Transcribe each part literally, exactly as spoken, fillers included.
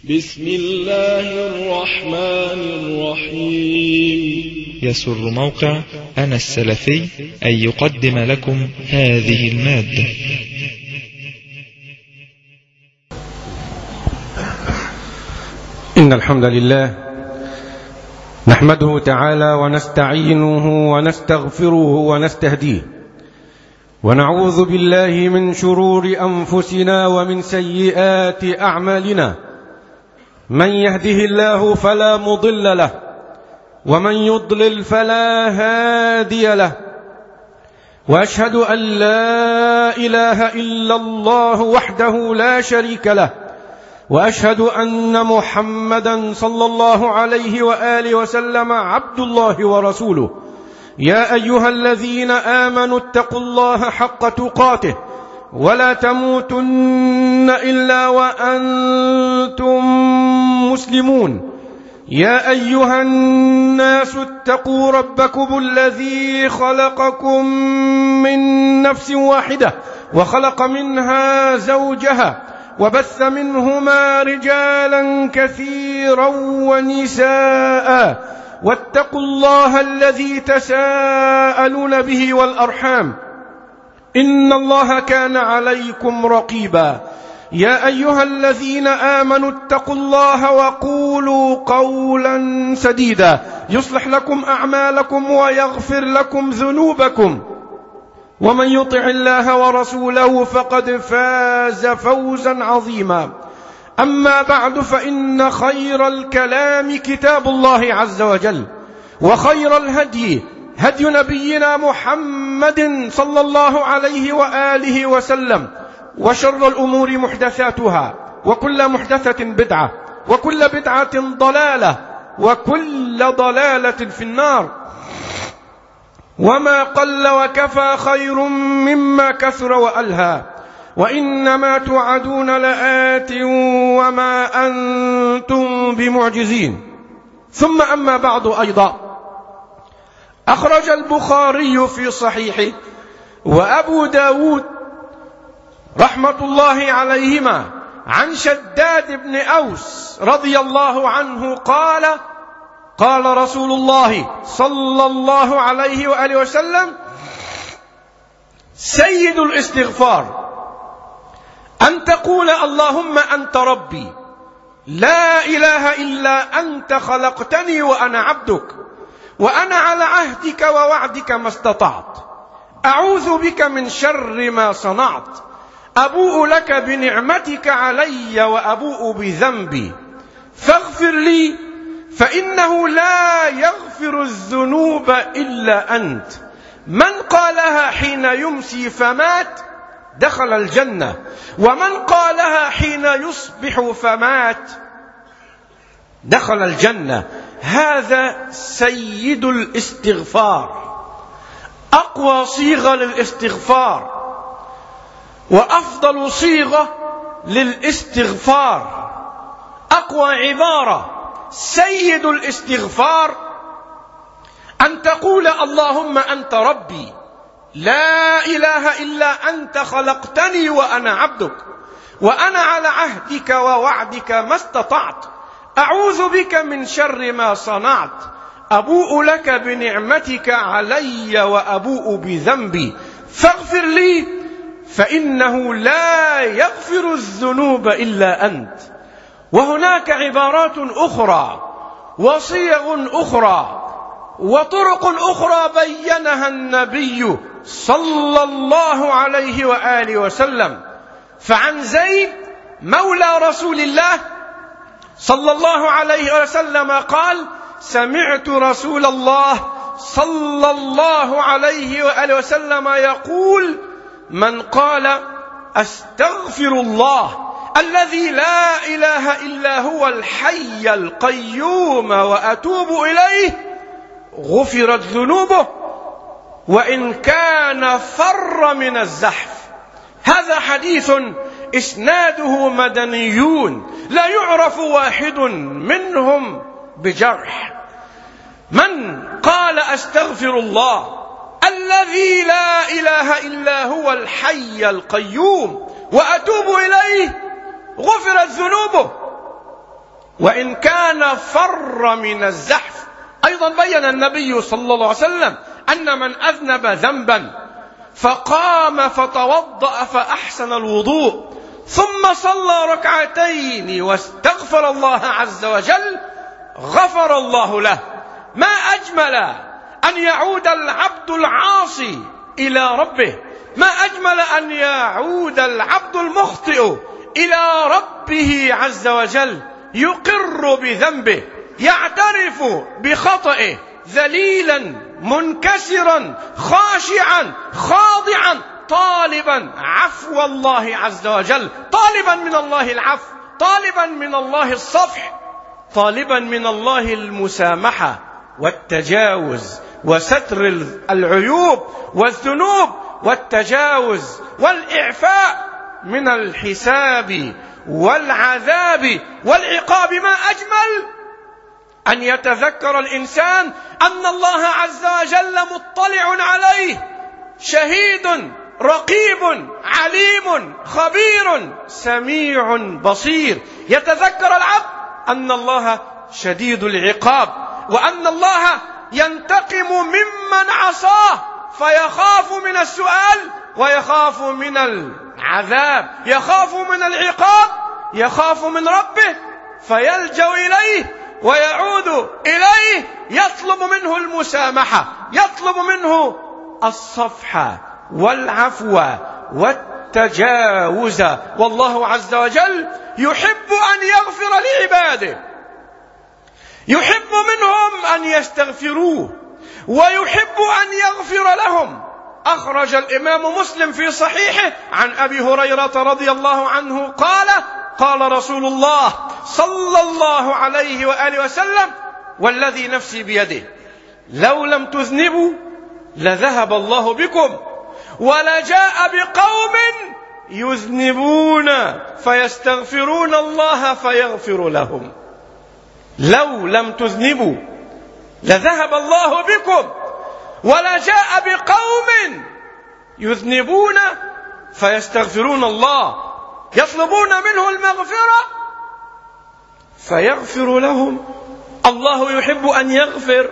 بسم الله الرحمن الرحيم. يسر موقع أنا السلفي أن يقدم لكم هذه المادة. إن الحمد لله نحمده تعالى ونستعينه ونستغفره ونستهديه، ونعوذ بالله من شرور أنفسنا ومن سيئات أعمالنا. من يهده الله فلا مضل له، ومن يضلل فلا هادي له، وأشهد أن لا إله إلا الله وحده لا شريك له، وأشهد أن محمدا صلى الله عليه وآله وسلم عبد الله ورسوله. يا أيها الذين آمنوا اتقوا الله حق تقاته ولا تموتن إلا وأنتم مسلمون. يا أيها الناس اتقوا ربكم الذي خلقكم من نفس واحدة وخلق منها زوجها وبث منهما رجالا كثيرا ونساء، واتقوا الله الذي تساءلون به والأرحام، إن الله كان عليكم رقيبا. يا أيها الذين آمنوا اتقوا الله وقولوا قولا سديدا يصلح لكم أعمالكم ويغفر لكم ذنوبكم، ومن يطع الله ورسوله فقد فاز فوزا عظيما. أما بعد، فإن خير الكلام كتاب الله عز وجل، وخير الهدي هدي نبينا محمد صلى الله عليه وآله وسلم، وشر الأمور محدثاتها، وكل محدثة بدعة، وكل بدعة ضلالة، وكل ضلالة في النار. وما قل وكفى خير مما كثر وألهى، وإنما توعدون لآت وما أنتم بمعجزين. ثم أما بعد، أيضا أخرج البخاري في صحيحه وأبو داود رحمة الله عليهما عن شداد بن أوس رضي الله عنه قال: قال رسول الله صلى الله عليه وآله وسلم: سيد الاستغفار أن تقول اللهم أنت ربي لا إله إلا أنت خلقتني وأنا عبدك، وأنا على عهدك ووعدك ما استطعت، أعوذ بك من شر ما صنعت، أبوء لك بنعمتك علي وأبوء بذنبي، فاغفر لي فإنه لا يغفر الذنوب إلا أنت. من قالها حين يمسي فمات دخل الجنة، ومن قالها حين يصبح فمات دخل الجنة. هذا سيد الاستغفار، أقوى صيغة للاستغفار وأفضل صيغة للاستغفار، أقوى عبارة. سيد الاستغفار أن تقول اللهم أنت ربي لا إله إلا أنت خلقتني وأنا عبدك، وأنا على عهدك ووعدك ما استطعت، أعوذ بك من شر ما صنعت، أبوء لك بنعمتك علي وأبوء بذنبي، فاغفر لي فإنه لا يغفر الذنوب إلا أنت. وهناك عبارات أخرى وصيغ أخرى وطرق أخرى بينها النبي صلى الله عليه وآله وسلم. فعن زيد مولى رسول الله صلى الله عليه وسلم قال: سمعت رسول الله صلى الله عليه وآله وسلم يقول: من قال أستغفر الله الذي لا إله إلا هو الحي القيوم وأتوب إليه غفرت ذنوبه وإن كان فر من الزحف. هذا حديث إسناده مدنيون لا يعرف واحد منهم بجرح. من قال أستغفر الله الذي لا إله إلا هو الحي القيوم وأتوب إليه غفرت ذنوبه وإن كان فر من الزحف. أيضا بين النبي صلى الله عليه وسلم أن من أذنب ذنبا فقام فتوضأ فأحسن الوضوء ثم صلى ركعتين واستغفر الله عز وجل غفر الله له. ما أجمل أن يعود العبد العاصي إلى ربه، ما أجمل أن يعود العبد المخطئ إلى ربه عز وجل، يقر بذنبه، يعترف بخطئه، ذليلا منكسرا خاشعا خاضعا، طالبا عفو الله عز وجل، طالبا من الله العفو، طالبا من الله الصفح، طالبا من الله المسامحة والتجاوز وستر العيوب والذنوب والتجاوز والإعفاء من الحساب والعذاب والعقاب. ما أجمل أن يتذكر الإنسان أن الله عز وجل مطلع عليه، شهيد رقيب عليم خبير سميع بصير. يتذكر العبد أن الله شديد العقاب، وأن الله ينتقم ممن عصاه، فيخاف من السؤال ويخاف من العذاب، يخاف من العقاب، يخاف من ربه، فيلجأ إليه ويعود إليه، يطلب منه المسامحة، يطلب منه الصفح والعفو والتجاوز. والله عز وجل يحب أن يغفر لعباده، يحب منهم أن يستغفروه، ويحب أن يغفر لهم. أخرج الإمام مسلم في صحيحه عن أبي هريرة رضي الله عنه قال: قال رسول الله صلى الله عليه وآله وسلم: والذي نفسي بيده لو لم تذنبوا لذهب الله بكم ولجاء بقوم يذنبون فيستغفرون الله فيغفر لهم. لو لم تذنبوا لذهب الله بكم ولجاء بقوم يذنبون فيستغفرون الله، يطلبون منه المغفرة فيغفر لهم. الله يحب أن يغفر،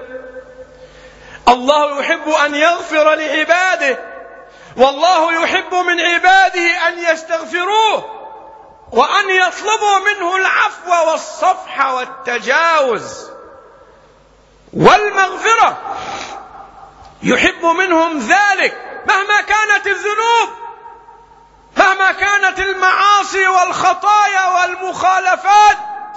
الله يحب أن يغفر لعباده، والله يحب من عباده أن يستغفروه وأن يطلبوا منه العفو والصفح والتجاوز والمغفرة. يحب منهم ذلك مهما كانت الذنوب، مهما كانت المعاصي والخطايا والمخالفات.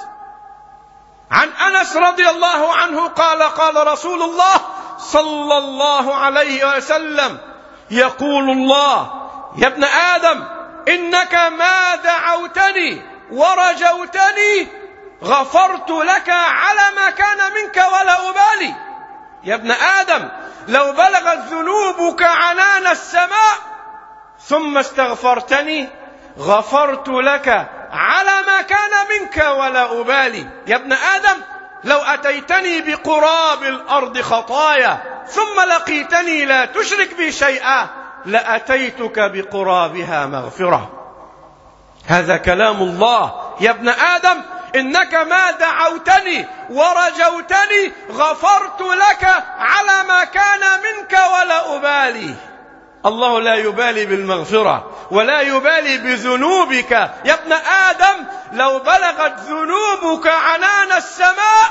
عن أنس رضي الله عنه قال: قال رسول الله صلى الله عليه وسلم: يقول الله: يا ابن آدم إنك ما دعوتني ورجوتني غفرت لك على ما كان منك ولا أبالي. يا ابن آدم لو بلغت ذنوبك عنان السماء ثم استغفرتني غفرت لك على ما كان منك ولا أبالي. يا ابن آدم لو أتيتني بقراب الأرض خطايا ثم لقيتني لا تشرك بي شيئا لأتيتك بقرابها مغفرة. هذا كلام الله. يا ابن آدم إنك ما دعوتني ورجوتني غفرت لك على ما كان منك ولا أبالي. الله لا يبالي بالمغفرة ولا يبالي بذنوبك. يا ابن آدم لو بلغت ذنوبك عنان السماء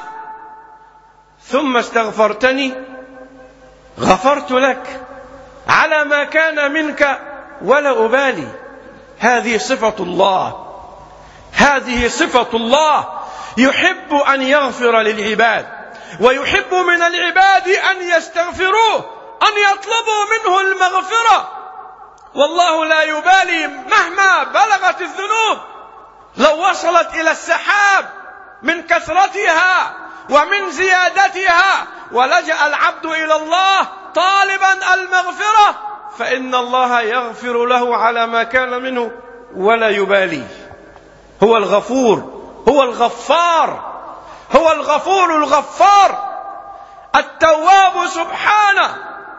ثم استغفرتني غفرت لك على ما كان منك ولا أبالي. هذه صفة الله، هذه صفة الله. يحب أن يغفر للعباد، ويحب من العباد أن يستغفروه، أن يطلبوا منه المغفرة. والله لا يبالي مهما بلغت الذنوب، لو وصلت إلى السحاب من كثرتها ومن زيادتها ولجأ العبد إلى الله طالبا المغفرة فإن الله يغفر له على ما كان منه ولا يبالي. هو الغفور، هو الغفار، هو الغفور الغفار التواب سبحانه.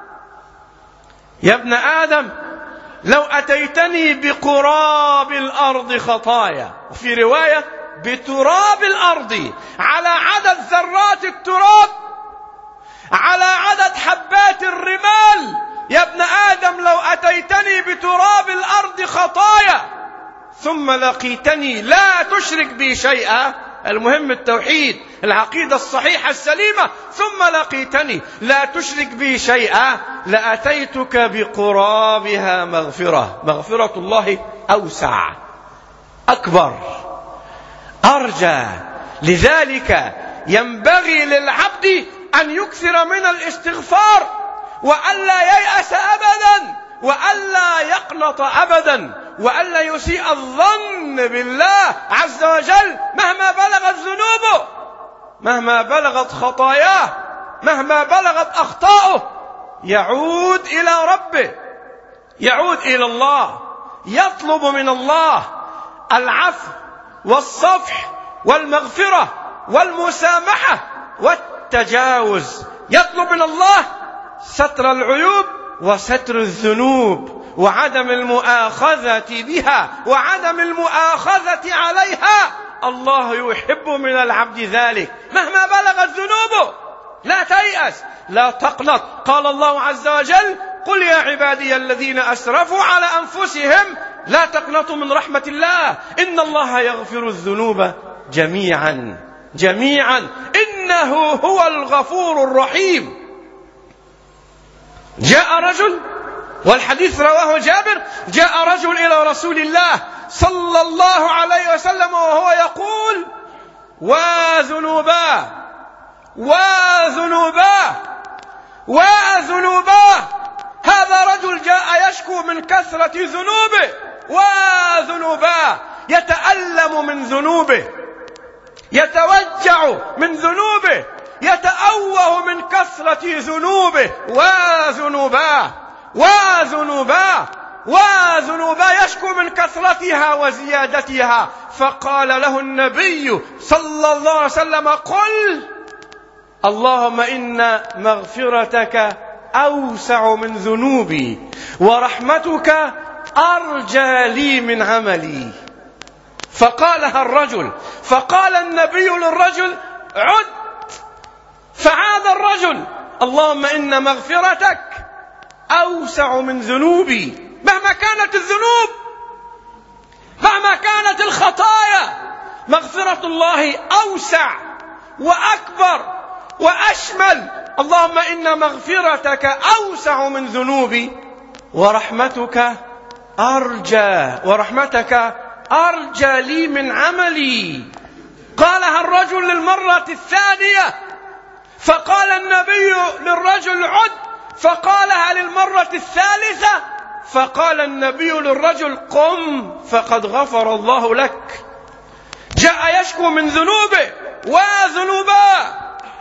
يا ابن آدم لو أتيتني بقراب الأرض خطايا، وفي رواية بتراب الأرض، على عدد ذرات التراب، على عدد حبات الرمال. يا ابن آدم لو أتيتني بتراب الأرض خطايا ثم لقيتني لا تشرك بي شيئا، المهم التوحيد، العقيدة الصحيحة السليمة، ثم لقيتني لا تشرك بي شيئا لأتيتك بقرابها مغفرة. مغفرة الله أوسع، أكبر، أرجى. لذلك ينبغي للعبد أن يكثر من الاستغفار، وألا ييأس أبدا، وألا يقنط أبدا، وألا يسيء الظن بالله عز وجل مهما بلغت ذنوبه، مهما بلغت خطاياه، مهما بلغت أخطاؤه. يعود إلى ربه، يعود إلى الله، يطلب من الله العفو والصفح والمغفرة والمسامحة والتجاوز. يطلب من الله ستر العيوب وستر الذنوب وعدم المؤاخذة بها وعدم المؤاخذة عليها. الله يحب من العبد ذلك مهما بلغت ذنوبه. لا تيأس، لا تقنط. قال الله عز وجل: قل يا عبادي الذين أسرفوا على أنفسهم لا تقنطوا من رحمة الله إن الله يغفر الذنوب جميعا جميعا إنه هو الغفور الرحيم. جاء رجل، والحديث رواه جابر، جاء رجل إلى رسول الله صلى الله عليه وسلم وهو يقول: وذنوباه وذنوباه وذنوباه. هذا رجل جاء يشكو من كثرة ذنوبه، وذنوباه، يتألم من ذنوبه، يتوجع من ذنوبه، يتأوه من كثرة ذنوبه. وذنوباه وذنوباه وذنوباه، يشكو من كثرتها وزيادتها. فقال له النبي صلى الله عليه وسلم: قل اللهم إن مغفرتك أوسع من ذنوبي ورحمتك أرجى لي من عملي. فقالها الرجل، فقال النبي للرجل: عد. فعاد الرجل: اللهم إن مغفرتك أوسع من ذنوبي. مهما كانت الذنوب، مهما كانت الخطايا، مغفرة الله أوسع وأكبر وأشمل. اللهم إن مغفرتك أوسع من ذنوبي ورحمتك أرجى ورحمتك أرجى لي من عملي. قالها الرجل للمرة الثانية، فقال النبي للرجل: عد. فقالها للمرة الثالثة، فقال النبي للرجل: قم فقد غفر الله لك. جاء يشكو من ذنوبه، وذنوبا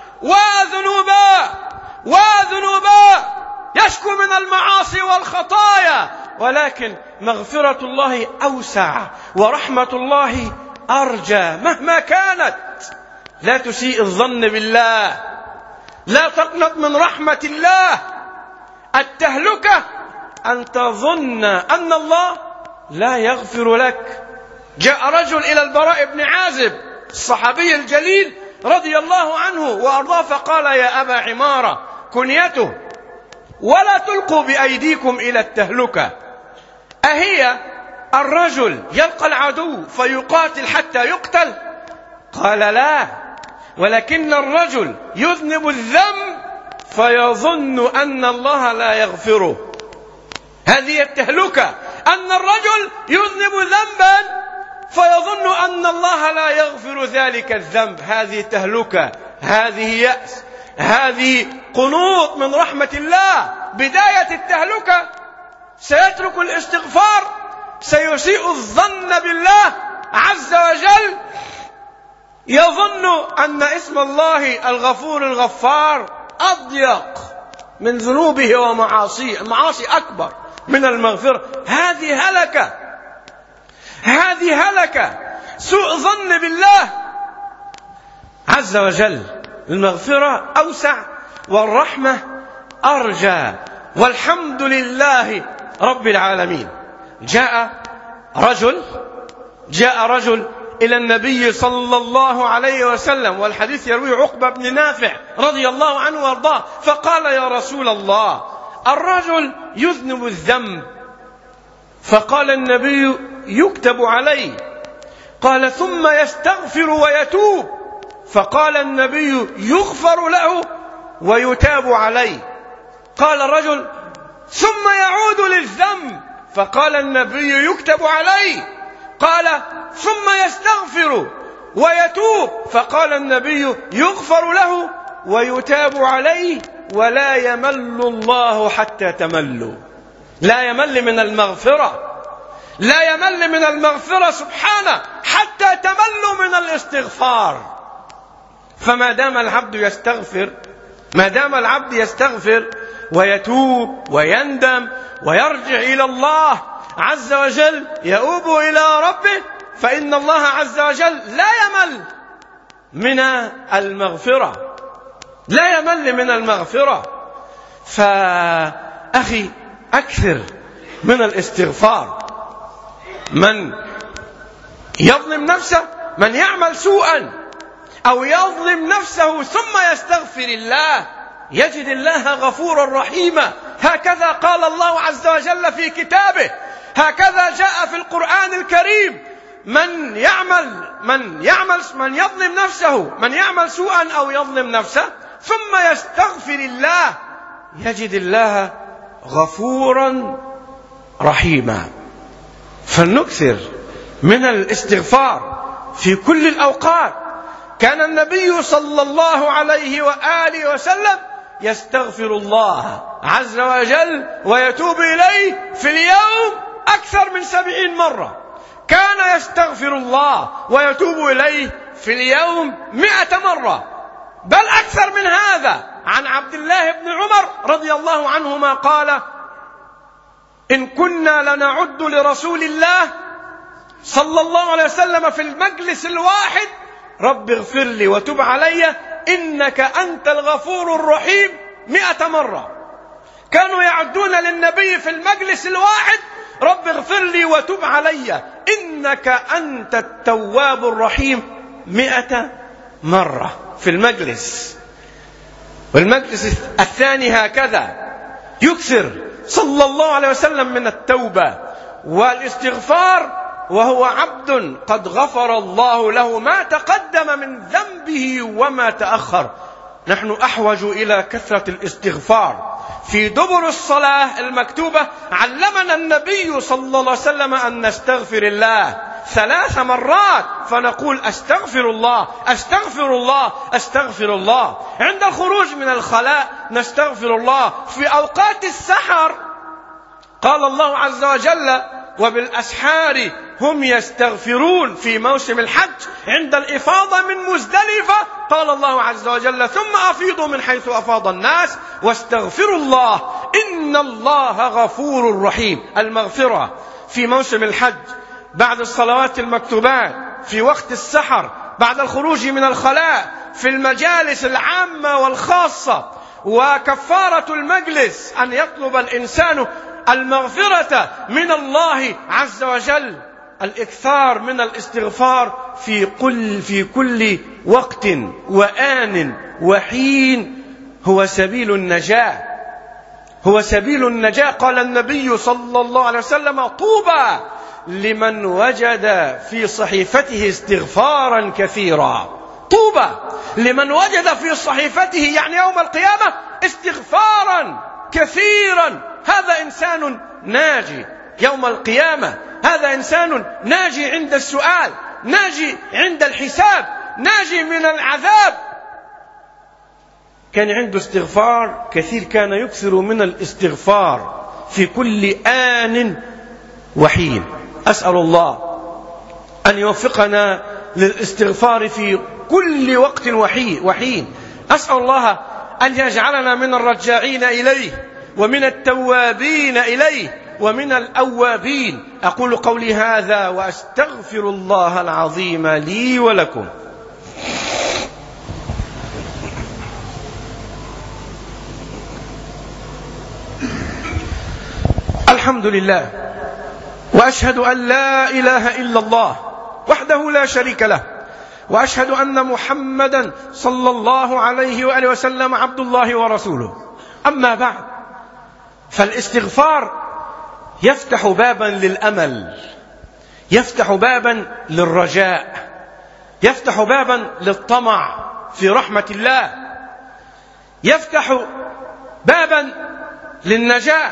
وذنوبا وذنوبا، يشكو من المعاصي والخطايا، ولكن مغفرة الله أوسع ورحمة الله أرجى مهما كانت. لا تسيء الظن بالله، لا تقنط من رحمة الله. التهلكة أن تظن أن الله لا يغفر لك. جاء رجل إلى البراء بن عازب الصحابي الجليل رضي الله عنه وأرضاه، فقال: يا أبا عمارة، كنيته: ولا تلقوا بأيديكم إلى التهلكة. أهي الرجل يلقى العدو فيقاتل حتى يقتل؟ قال: لا، ولكن الرجل يذنب الذنب فيظن أن الله لا يغفره. هذه التهلكة، أن الرجل يذنب ذنبا فيظن أن الله لا يغفر ذلك الذنب. هذه تهلكة، هذه يأس، هذه قنوط من رحمة الله. بداية التهلكة سيترك الاستغفار، سيسيء الظن بالله عز وجل، يظن أن اسم الله الغفور الغفار أضيق من ذنوبه ومعاصيه. المعاصي أكبر من المغفرة. هذه هلكة، هذه هلكة، سوء ظن بالله عز وجل. المغفرة أوسع والرحمة أرجى، والحمد لله رب العالمين. جاء رجل جاء رجل إلى النبي صلى الله عليه وسلم، والحديث يروي عقبة بن نافع رضي الله عنه وارضاه، فقال: يا رسول الله، الرجل يذنب الذنب، فقال النبي: يكتب عليه. قال: ثم يستغفر ويتوب، فقال النبي: يغفر له ويتاب عليه. قال الرجل: ثم يعود للذنب، فقال النبي: يكتب عليه. قال: ثم يستغفر ويتوب، فقال النبي: يغفر له ويتاب عليه، ولا يمل الله حتى تملوا. لا يمل من المغفرة، لا يمل من المغفرة سبحانه حتى تملوا من الاستغفار. فما دام العبد يستغفر، ما دام العبد يستغفر ويتوب ويندم ويرجع إلى الله عز وجل، يؤوب إلى ربه، فإن الله عز وجل لا يمل من المغفرة، لا يمل من المغفرة. فأخي، أكثر من الاستغفار. من يظلم نفسه، من يعمل سوءا أو يظلم نفسه ثم يستغفر الله، يجد الله غفورا رحيما. هكذا قال الله عز وجل في كتابه، هكذا جاء في القرآن الكريم: من يعمل من يعمل من يظلم نفسه، من يعمل سوءا أو يظلم نفسه ثم يستغفر الله، يجد الله غفورا رحيما. فلنكثر من الاستغفار في كل الأوقات. كان النبي صلى الله عليه وآله وسلم يستغفر الله عز وجل ويتوب إليه في اليوم أكثر من سبعين مرة. كان يستغفر الله ويتوب إليه في اليوم مئة مرة، بل أكثر من هذا. عن عبد الله بن عمر رضي الله عنهما قال: إن كنا لنعد لرسول الله صلى الله عليه وسلم في المجلس الواحد: رب اغفر لي وتب علي إنك أنت الغفور الرحيم، مئة مرة. كانوا يعدون للنبي في المجلس الواحد: رب اغفر لي وتب علي إنك أنت التواب الرحيم، مئة مرة في المجلس. والمجلس الثاني هكذا يكثر صلى الله عليه وسلم من التوبة والاستغفار، وهو عبد قد غفر الله له ما تقدم من ذنبه وما تأخر. نحن أحوج إلى كثرة الاستغفار. في دبر الصلاة المكتوبة علمنا النبي صلى الله عليه وسلم أن نستغفر الله ثلاث مرات، فنقول: أستغفر الله أستغفر الله أستغفر الله. عند الخروج من الخلاء نستغفر الله. في أوقات السحر قال الله عز وجل: وبالأسحار هم يستغفرون. في موسم الحج عند الإفاضة من مزدلفة قال الله عز وجل: ثم أفيضوا من حيث أفاض الناس واستغفروا الله إن الله غفور رحيم. المغفرة في موسم الحج، بعد الصلوات المكتوبات، في وقت السحر، بعد الخروج من الخلاء، في المجالس العامة والخاصة. وكفارة المجلس أن يطلب الإنسان المغفرة من الله عز وجل. الإكثار من الاستغفار في كل في كل وقت وآن وحين هو سبيل النجاة، هو سبيل النجاة. قال النبي صلى الله عليه وسلم: طوبى لمن وجد في صحيفته استغفارا كثيرا. طوبى لمن وجد في صحيفته، يعني يوم القيامة، استغفارا كثيرا. هذا إنسان ناجي يوم القيامة، هذا إنسان ناجي عند السؤال، ناجي عند الحساب، ناجي من العذاب. كان عنده استغفار كثير، كان يكثر من الاستغفار في كل آن وحين. أسأل الله أن يوفقنا للاستغفار في كل وقت وحين. أسأل الله أن يجعلنا من الرجاعين إليه ومن التوابين إليه ومن الأوابين. أقول قولي هذا وأستغفر الله العظيم لي ولكم. الحمد لله، وأشهد أن لا إله إلا الله وحده لا شريك له، وأشهد أن محمدا صلى الله عليه وآله وسلم عبد الله ورسوله. أما بعد، فالاستغفار يفتح بابا للأمل، يفتح بابا للرجاء، يفتح بابا للطمع في رحمة الله، يفتح بابا للنجاة.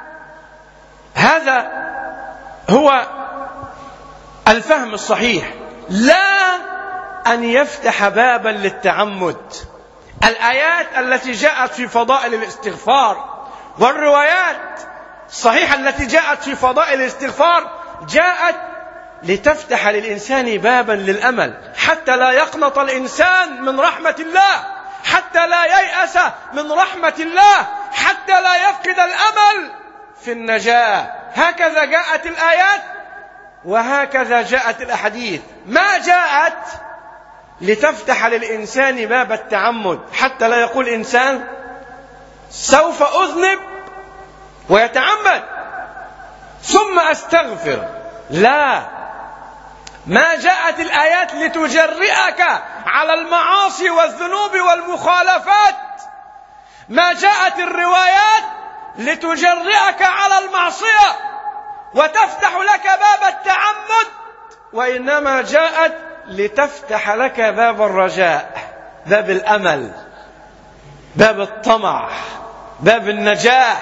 هذا هو الفهم الصحيح، لا أن يفتح بابا للتعمد. الآيات التي جاءت في فضائل الاستغفار والروايات الصحيحة التي جاءت في فضائل الاستغفار جاءت لتفتح للإنسان بابا للأمل، حتى لا يقنط الإنسان من رحمة الله، حتى لا ييأس من رحمة الله، حتى لا يفقد الأمل في النجاة. هكذا جاءت الآيات وهكذا جاءت الأحاديث، ما جاءت لتفتح للإنسان باب التعمد حتى لا يقول إنسان سوف أذنب ويتعمد ثم أستغفر. لا، ما جاءت الآيات لتجرئك على المعاصي والذنوب والمخالفات، ما جاءت الروايات لتجرئك على المعصية وتفتح لك باب التعمد، وإنما جاءت لتفتح لك باب الرجاء، باب الأمل، باب الطمع، باب النجاة.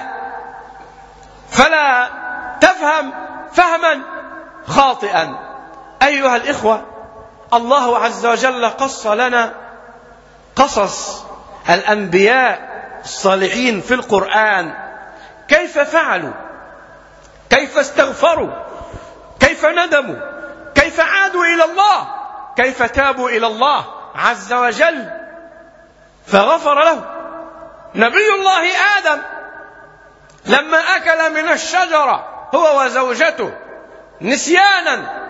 فلا تفهم فهما خاطئا. أيها الإخوة، الله عز وجل قص لنا قصص الأنبياء الصالحين في القرآن، كيف فعلوا، كيف استغفروا، كيف ندموا، كيف عادوا إلى الله، كيف تابوا إلى الله عز وجل فغفر له. نبي الله آدم لما أكل من الشجرة هو وزوجته نسيانا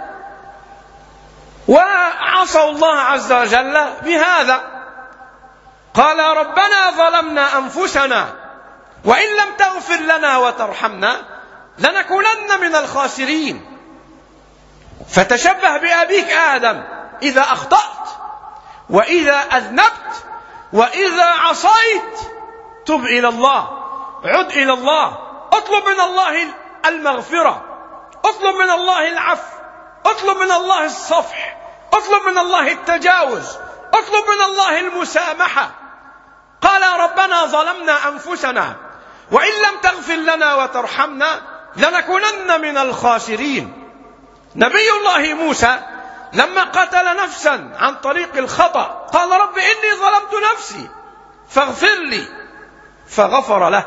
وعصوا الله عز وجل بهذا، قال ربنا ظلمنا أنفسنا وإن لم تغفر لنا وترحمنا لنكونن من الخاسرين. فتشبه بأبيك آدم، إذا أخطأت وإذا أذنبت وإذا عصيت تب إلى الله، عد إلى الله، اطلب من الله المغفرة، اطلب من الله العفو، اطلب من الله الصفح، اطلب من الله التجاوز، اطلب من الله المسامحة. قال ربنا ظلمنا أنفسنا وإن لم تغفر لنا وترحمنا لنكونن من الخاسرين. نبي الله موسى لما قتل نفسا عن طريق الخطأ قال رب إني ظلمت نفسي فاغفر لي، فغفر له.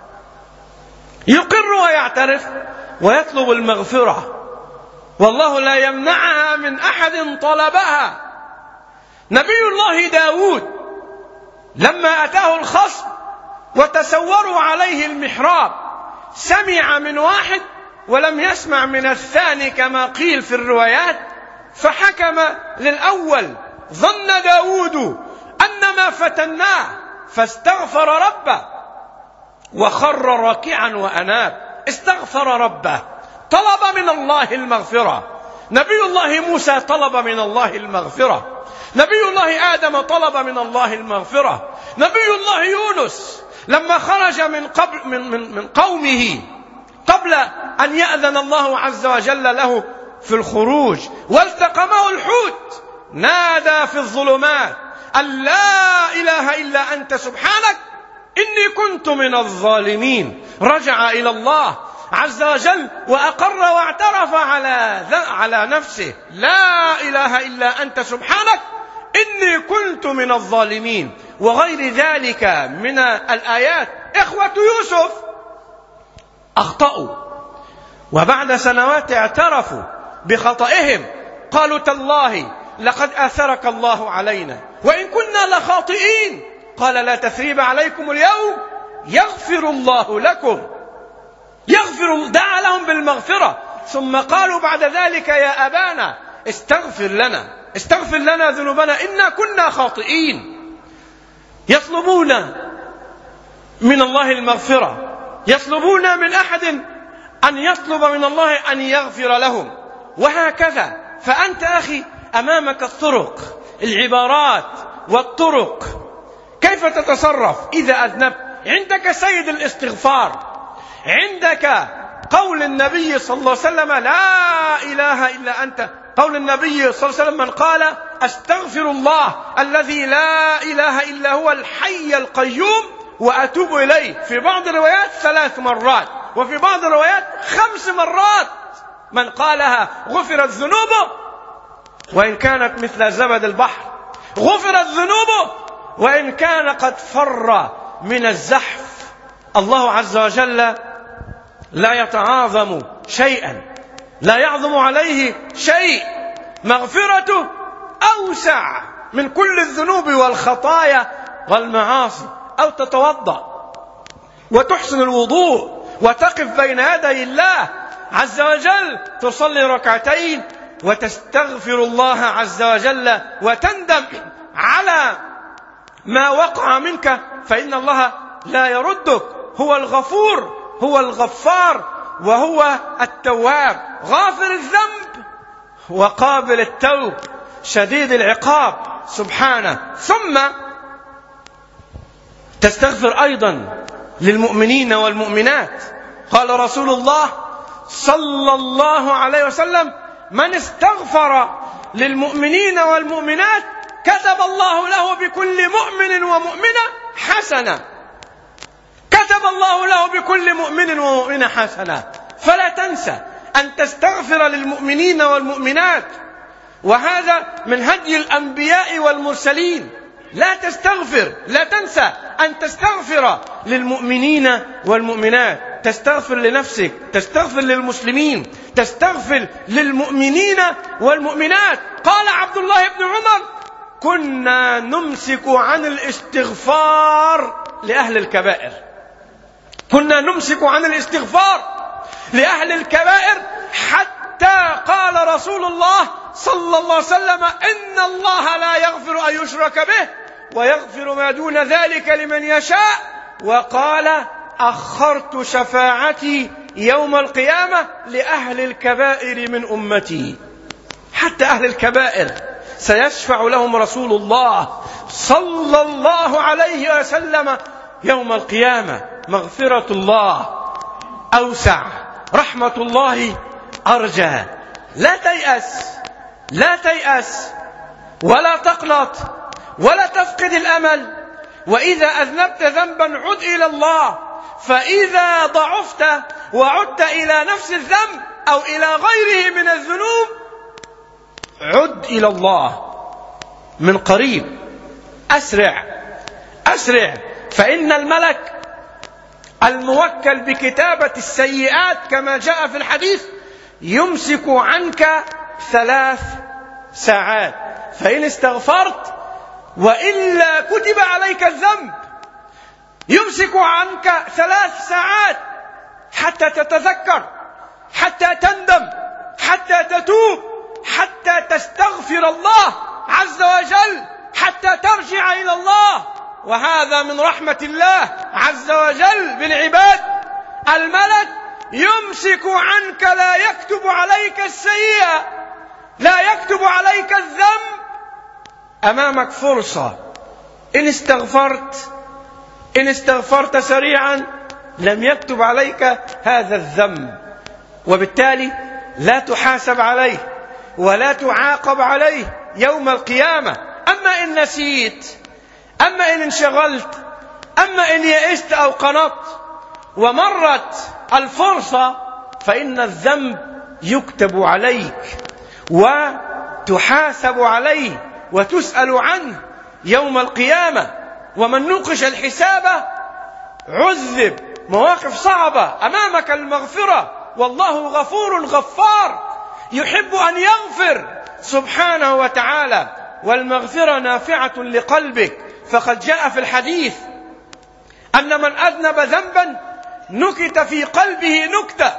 يقر ويعترف ويطلب المغفرة، والله لا يمنعها من أحد طلبها. نبي الله داود لما أتاه الخصم وتسوروا عليه المحراب سمع من واحد ولم يسمع من الثاني كما قيل في الروايات، فحكم للأول. ظن داود أنما فتناه فاستغفر ربه وخر راكعا وأناب. استغفر ربه، طلب من الله المغفرة. نبي الله موسى طلب من الله المغفرة، نبي الله آدم طلب من الله المغفرة، نبي الله يونس لما خرج من, قبل من, من, من قومه قبل أن يأذن الله عز وجل له في الخروج والتقمه الحوت نادى في الظلمات أن لا إله إلا أنت سبحانك إني كنت من الظالمين. رجع إلى الله عز وجل وأقر واعترف على على نفسه لا إله إلا أنت سبحانك إني كنت من الظالمين، وغير ذلك من الآيات. إخوة يوسف أخطأوا وبعد سنوات اعترفوا بخطئهم، قالوا تالله لقد آثرك الله علينا وإن كنا لخاطئين. قال لا تثريب عليكم اليوم يغفر الله لكم، يغفر، دعا لهم بالمغفرة. ثم قالوا بعد ذلك يا أبانا استغفر لنا، استغفر لنا ذنوبنا إنا كنا خاطئين. يطلبون من الله المغفرة، يطلبون من أحد أن يطلب من الله أن يغفر لهم، وهكذا فأنت أخي أمامك الطرق، العبارات والطرق، كيف تتصرف إذا أذنبت؟ عندك سيد الاستغفار، عندك قول النبي صلى الله عليه وسلم لا إله إلا أنت، قول النبي صلى الله عليه وسلم من قال أستغفر الله الذي لا إله إلا هو الحي القيوم وأتوب إليه، في بعض الروايات ثلاث مرات وفي بعض الروايات خمس مرات، من قالها غفرت ذنوبه وإن كانت مثل زبد البحر، غفرت ذنوبه وإن كان قد فر من الزحف. الله عز وجل لا يتعاظم شيئا، لا يعظم عليه شيء، مغفرته أوسع من كل الذنوب والخطايا والمعاصي. أو تتوضأ وتحسن الوضوء وتقف بين يدي الله عز وجل، تصلي ركعتين وتستغفر الله عز وجل وتندم على ما وقع منك، فإن الله لا يردك، هو الغفور، هو الغفار، وهو التواب، غافر الذنب وقابل التوب، شديد العقاب سبحانه. ثم تستغفر أيضا للمؤمنين والمؤمنات. قال رسول الله صلى الله عليه وسلم من استغفر للمؤمنين والمؤمنات كتب الله له بكل مؤمن ومؤمنة حسنة، كتب الله له بكل مؤمن ومؤمنة حسنة. فلا تنسى أن تستغفر للمؤمنين والمؤمنات، وهذا من هدي الأنبياء والمرسلين. لا تستغفر، لا تنسى أن تستغفر للمؤمنين والمؤمنات، تستغفر لنفسك، تستغفر للمسلمين، تستغفر للمؤمنين والمؤمنات. قال عبد الله بن عمر كنا نمسك عن الاستغفار لأهل الكبائر، كنا نمسك عن الاستغفار لأهل الكبائر، حتى قال رسول الله صلى الله عليه وسلم إن الله لا يغفر أن يشرك به ويغفر ما دون ذلك لمن يشاء، وقال أخرت شفاعتي يوم القيامة لأهل الكبائر من أمتي. حتى أهل الكبائر سيشفع لهم رسول الله صلى الله عليه وسلم يوم القيامة. مغفرة الله أوسع، رحمة الله أرجى. لا تيأس، لا تيأس ولا تقنط ولا تفقد الأمل. وإذا أذنبت ذنبا عد إلى الله، فإذا ضعفت وعدت إلى نفس الذنب أو إلى غيره من الذنوب عد إلى الله من قريب. أسرع أسرع، فإن الملك الموكل بكتابة السيئات كما جاء في الحديث يمسك عنك ثلاث ساعات، فإن استغفرت وإلا كتب عليك الذنب. يمسك عنك ثلاث ساعات حتى تتذكر، حتى تندم، حتى تتوب، حتى تستغفر الله عز وجل، حتى ترجع إلى الله. وهذا من رحمة الله عز وجل بالعباد. الملك يمسك عنك، لا يكتب عليك السيئة، لا يكتب عليك الذنب. أمامك فرصة، إن استغفرت إن استغفرت سريعا لم يكتب عليك هذا الذنب، وبالتالي لا تحاسب عليه ولا تعاقب عليه يوم القيامة. أما إن نسيت، أما إن انشغلت، أما إن يئست أو قنطت ومرت الفرصة، فإن الذنب يكتب عليك وتحاسب عليه وتسأل عنه يوم القيامة. ومن نوقش الحساب عذب. مواقف صعبة، أمامك المغفرة، والله غفور غفار يحب أن يغفر سبحانه وتعالى، والمغفرة نافعة لقلبك. فقد جاء في الحديث أن من أذنب ذنبا نكت في قلبه نكتة،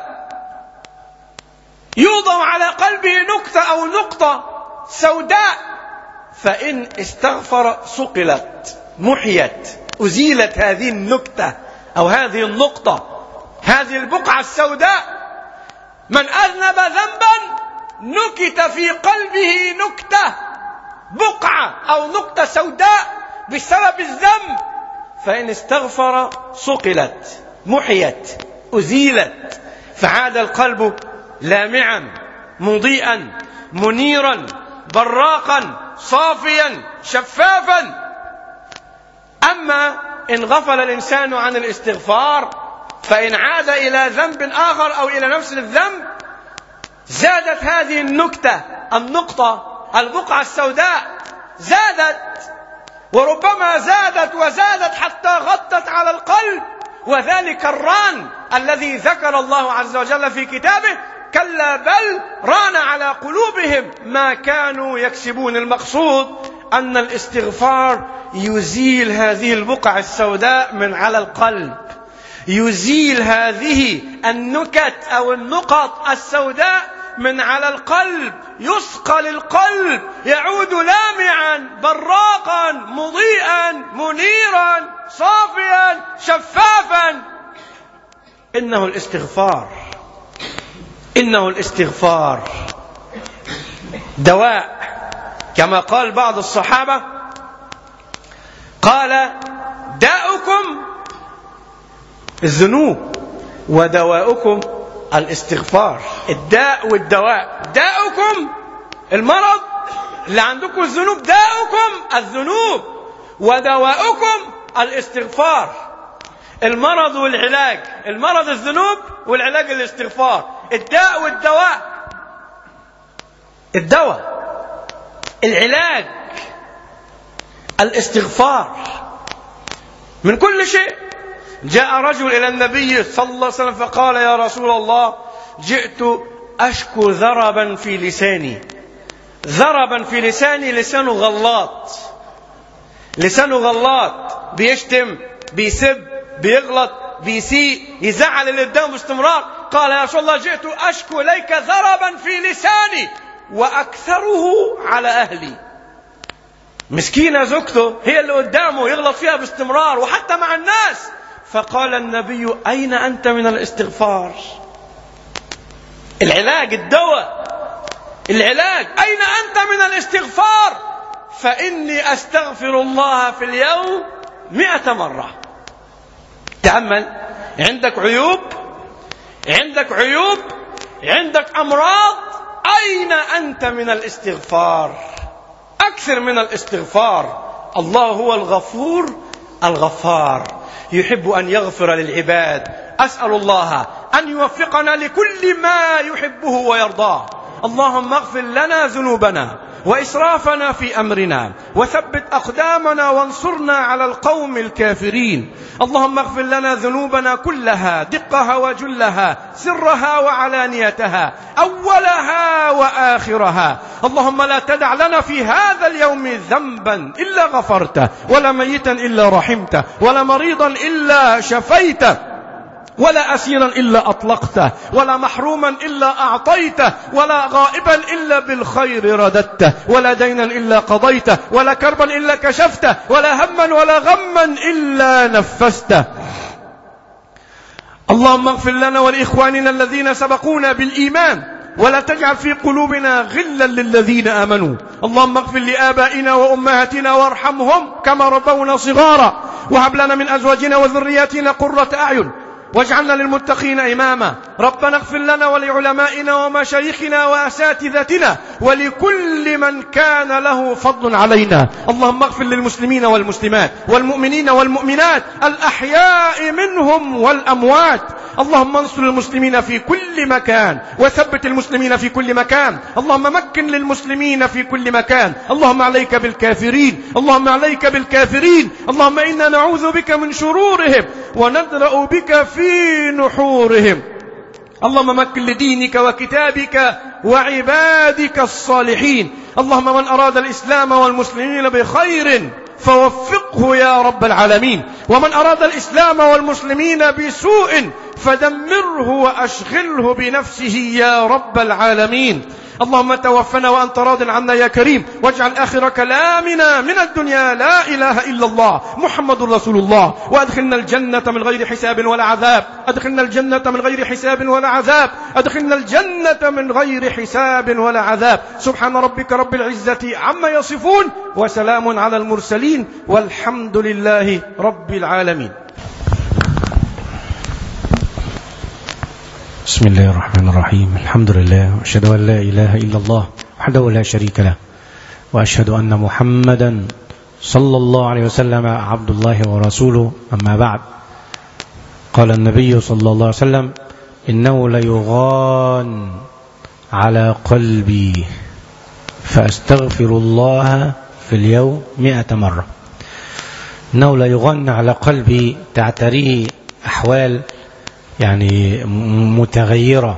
يوضع على قلبه نكتة أو نقطة سوداء، فإن استغفر صقلت، محيت، أزيلت هذه النكتة أو هذه النقطة، هذه البقعة السوداء. من أذنب ذنبا نكت في قلبه نكتة، بقعة أو نقطة سوداء بسبب الذنب، فإن استغفر صقلت، محيت، أزيلت، فعاد القلب لامعا مضيئا منيرا براقا صافيا شفافا. أما إن غفل الإنسان عن الاستغفار، فإن عاد إلى ذنب آخر أو إلى نفس الذنب، زادت هذه النكتة، النقطة، البقعة السوداء زادت، وربما زادت وزادت حتى غطت على القلب. وذلك الران الذي ذكر الله عز وجل في كتابه: كلا بل ران على قلوبهم ما كانوا يكسبون. المقصود أن الاستغفار يزيل هذه البقع السوداء من على القلب، يزيل هذه النكت أو النقط السوداء من على القلب، يصقل القلب، يعود لامعا براقا مضيئا منيرا صافيا شفافا. إنه الاستغفار، إنه الاستغفار دواء، كما قال بعض الصحابة، قال: داؤكم الذنوب ودواؤكم الاستغفار. الداء والدواء، داؤكم المرض اللي عندكم الذنوب، داؤكم الذنوب، ودواؤكم الاستغفار. المرض والعلاج، المرض الذنوب والعلاج الاستغفار. الداء والدواء، الدواء العلاج الاستغفار من كل شيء. جاء رجل إلى النبي صلى الله عليه وسلم فقال: يا رسول الله، جئت أشكو ذربا في لساني. ذربا في لساني، لسانه غلاط، لسانه غلاط، بيشتم، بيسب، بيغلط، بيسيء، يزعل اللي قدامه باستمرار. قال: يا رسول الله، جئت أشكو إليك ذربا في لساني وأكثره على أهلي. مسكينة زوجته هي اللي قدامه يغلط فيها باستمرار وحتى مع الناس. فقال النبي: أين أنت من الاستغفار؟ العلاج، الدواء، العلاج، أين أنت من الاستغفار؟ فإني أستغفر الله في اليوم مئة مرة. تأمل، عندك عيوب، عندك عيوب، عندك أمراض، أين أنت من الاستغفار؟ أكثر من الاستغفار. الله هو الغفور الغفار، يحب أن يغفر للعباد. أسأل الله أن يوفقنا لكل ما يحبه ويرضاه. اللهم اغفر لنا ذنوبنا وإسرافنا في أمرنا، وثبت أقدامنا وانصرنا على القوم الكافرين. اللهم اغفر لنا ذنوبنا كلها، دقها وجلها، سرها وعلانيتها، أولها وآخرها. اللهم لا تدع لنا في هذا اليوم ذنبا إلا غفرته، ولا ميتا إلا رحمته، ولا مريضا إلا شفيته، ولا أسيرا إلا أطلقته، ولا محروما إلا أعطيته، ولا غائبا إلا بالخير رددته، ولا دينا إلا قضيته، ولا كربا إلا كشفته، ولا هما ولا غما إلا نفسته. اللهم اغفر لنا ولإخواننا الذين سبقونا بالإيمان، ولا تجعل في قلوبنا غلا للذين آمنوا. اللهم اغفر لآبائنا وأمهاتنا وارحمهم كما ربونا صغارا، وهب لنا من أزواجنا وذرياتنا قرة أعين واجعلنا للمتقين إماما. ربنا اغفر لنا ولعلمائنا ومشايخنا وأساتذتنا ولكل من كان له فضل علينا. اللهم اغفر للمسلمين والمسلمات والمؤمنين والمؤمنات الأحياء منهم والأموات. اللهم انصر المسلمين في كل مكان، وثبت المسلمين في كل مكان. اللهم مكن للمسلمين في كل مكان. اللهم عليك بالكافرين، اللهم عليك بالكافرين. اللهم إنا نعوذ بك من شرورهم وندرأ بك في نحورهم. اللهم مكن لدينك وكتابك وعبادك الصالحين. اللهم من أراد الإسلام والمسلمين بخير فوفقه يا رب العالمين، ومن أراد الإسلام والمسلمين بسوء فدمره وأشغله بنفسه يا رب العالمين. اللهم توفنا وأنت راض عنا يا كريم، واجعل آخر كلامنا من الدنيا لا إله إلا الله محمد رسول الله، وأدخلنا الجنة من غير حساب ولا عذاب، أدخلنا الجنة من غير حساب ولا عذاب، أدخلنا الجنة من غير حساب ولا عذاب. سبحان ربك رب العزة عما يصفون، وسلام على المرسلين، والحمد لله رب العالمين. بسم الله الرحمن الرحيم. الحمد لله، وأشهد أن لا إله إلا الله وحده لا شريك له، وأشهد أن محمدا صلى الله عليه وسلم عبد الله ورسوله. أما بعد، قال النبي صلى الله عليه وسلم: إنه ليغان على قلبي فأستغفر الله في اليوم مئة مرة. إنه ليغان على قلبي تعتريه أحوال يعني متغيرة.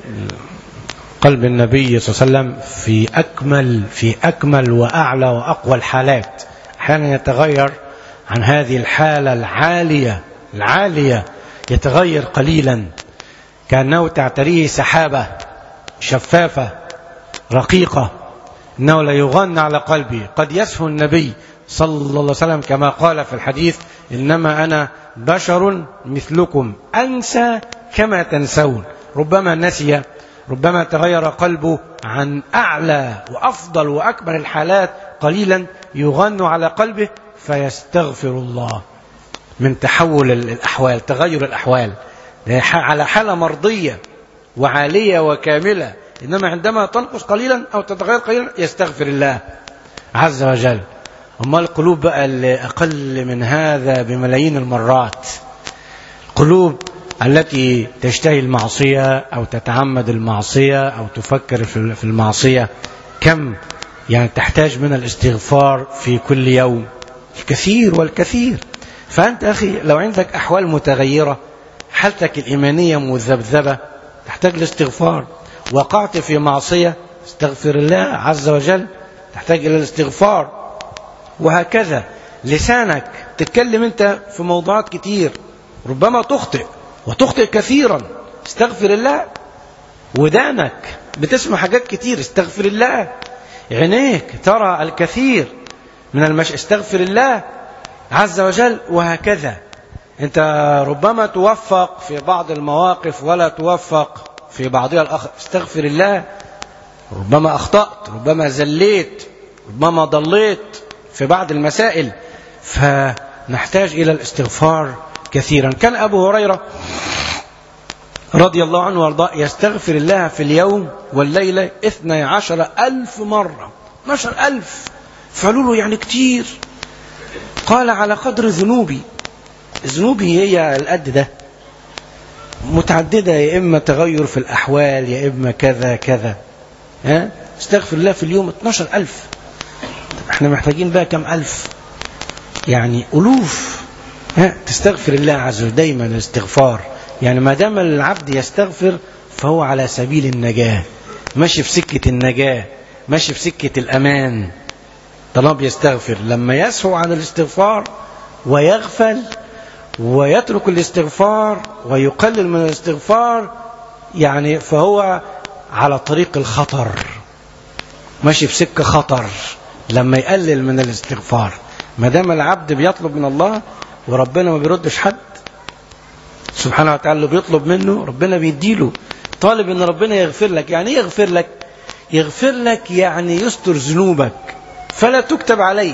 قلب النبي صلى الله عليه وسلم في أكمل في أكمل وأعلى وأقوى الحالات، أحيانا يتغير عن هذه الحالة العالية العالية يتغير قليلا، كأنه تعتريه سحابة شفافة رقيقة. إنه لا يغن على قلبي. قد يسهو النبي صلى الله عليه وسلم كما قال في الحديث: إنما أنا بشر مثلكم أنسى كما تنسون. ربما نسي، ربما تغير قلبه عن أعلى وأفضل وأكبر الحالات قليلا، يغن على قلبه فيستغفر الله من تحول الأحوال، تغير الأحوال على حالة مرضية وعالية وكاملة. إنما عندما تنقص قليلا أو تتغير قليلا يستغفر الله عز وجل. أما القلوب بقى اللي أقل من هذا بملايين المرات، قلوب التي تشتهي المعصية أو تتعمد المعصية أو تفكر في المعصية، كم يعني تحتاج من الاستغفار في كل يوم، الكثير والكثير. فأنت أخي لو عندك أحوال متغيرة، حالتك الإيمانية مذبذبة، تحتاج الاستغفار. وقعت في معصية، استغفر الله عز وجل، تحتاج إلى الاستغفار. وهكذا لسانك تتكلم أنت في موضوعات كتير، ربما تخطئ وتخطئ كثيرا، استغفر الله. ودانك بتسمع حاجات كتير، استغفر الله. عينيك ترى الكثير من المش استغفر الله عز وجل. وهكذا أنت ربما توفق في بعض المواقف ولا توفق في بعضها الآخر، استغفر الله. ربما أخطأت، ربما زليت، ربما ضليت في بعض المسائل، فنحتاج إلى الاستغفار كثيرا. كان أبو هريرة رضي الله عنه وارضاه يستغفر الله في اليوم والليلة اثني عشر ألف مرة. اثني عشر ألف، فقالوا له يعني كتير. قال: على قدر ذنوبي. ذنوبي هي القد ده، متعددة، يا إما تغير في الأحوال، يا إما كذا كذا. ها؟ استغفر الله في اليوم اثني عشر ألف. احنا محتاجين بقى كم ألف؟ يعني ألوف. ها؟ تستغفر الله عز وجل دايما. الاستغفار يعني ما دام العبد يستغفر فهو على سبيل النجاة، ماشي في سكة النجاة، ماشي في سكة الأمان طالما بيستغفر. لما يسهو عن الاستغفار ويغفل ويترك الاستغفار ويقلل من الاستغفار، يعني فهو على طريق الخطر، ماشي في سكة خطر لما يقلل من الاستغفار. ما دام العبد بيطلب من الله وربنا ما بيردش حد سبحانه وتعالى، بيطلب منه ربنا بيديله. طالب ان ربنا يغفر لك. يعني يغفر لك؟ يغفر لك يعني يستر ذنوبك فلا تكتب عليك،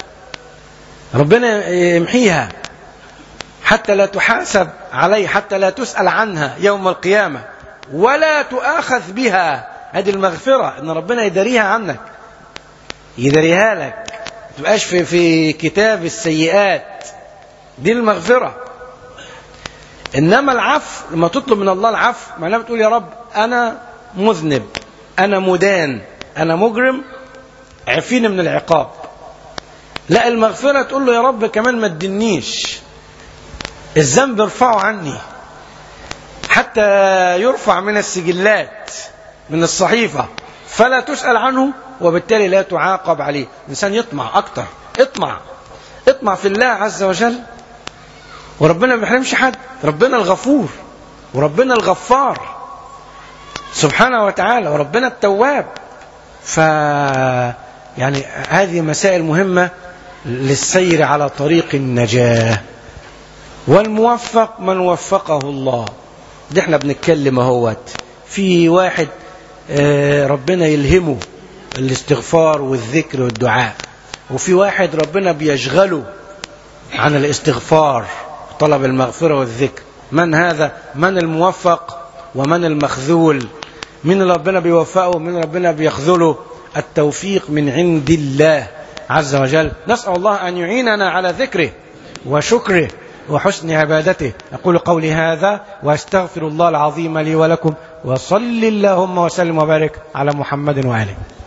ربنا يمحيها حتى لا تحاسب عليه، حتى لا تسأل عنها يوم القيامة ولا تؤاخذ بها. هذه المغفرة، ان ربنا يداريها عنك، يداريها لك، ما تبقاش في في كتاب السيئات. دي المغفرة. انما العفو، لما تطلب من الله العفو معناه بتقول: يا رب انا مذنب، انا مدان، انا مجرم، عفيني من العقاب. لا، المغفرة تقول له: يا رب كمان ما تدنيش، الذنب ارفعه عني حتى يرفع من السجلات، من الصحيفة، فلا تسأل عنه وبالتالي لا تعاقب عليه. الإنسان يطمع أكتر، اطمع اطمع في الله عز وجل. وربنا ما بيحرمش حد، ربنا الغفور وربنا الغفار. سبحانه وتعالى، وربنا التواب. ف يعني هذه مسائل مهمة للسير على طريق النجاة. والموفق من وفقه الله. دي احنا بنتكلم اهوت في واحد ربنا يلهمه الاستغفار والذكر والدعاء، وفي واحد ربنا بيشغله عن الاستغفار طلب المغفرة والذكر. من هذا؟ من الموفق ومن المخذول؟ من ربنا بيوفقه ومن ربنا بيخذله؟ التوفيق من عند الله عز وجل. نسأل الله أن يعيننا على ذكره وشكره وحسن عبادته. أقول قولي هذا وأستغفر الله العظيم لي ولكم، وصل اللهم وسلم وبارك على محمد وآله.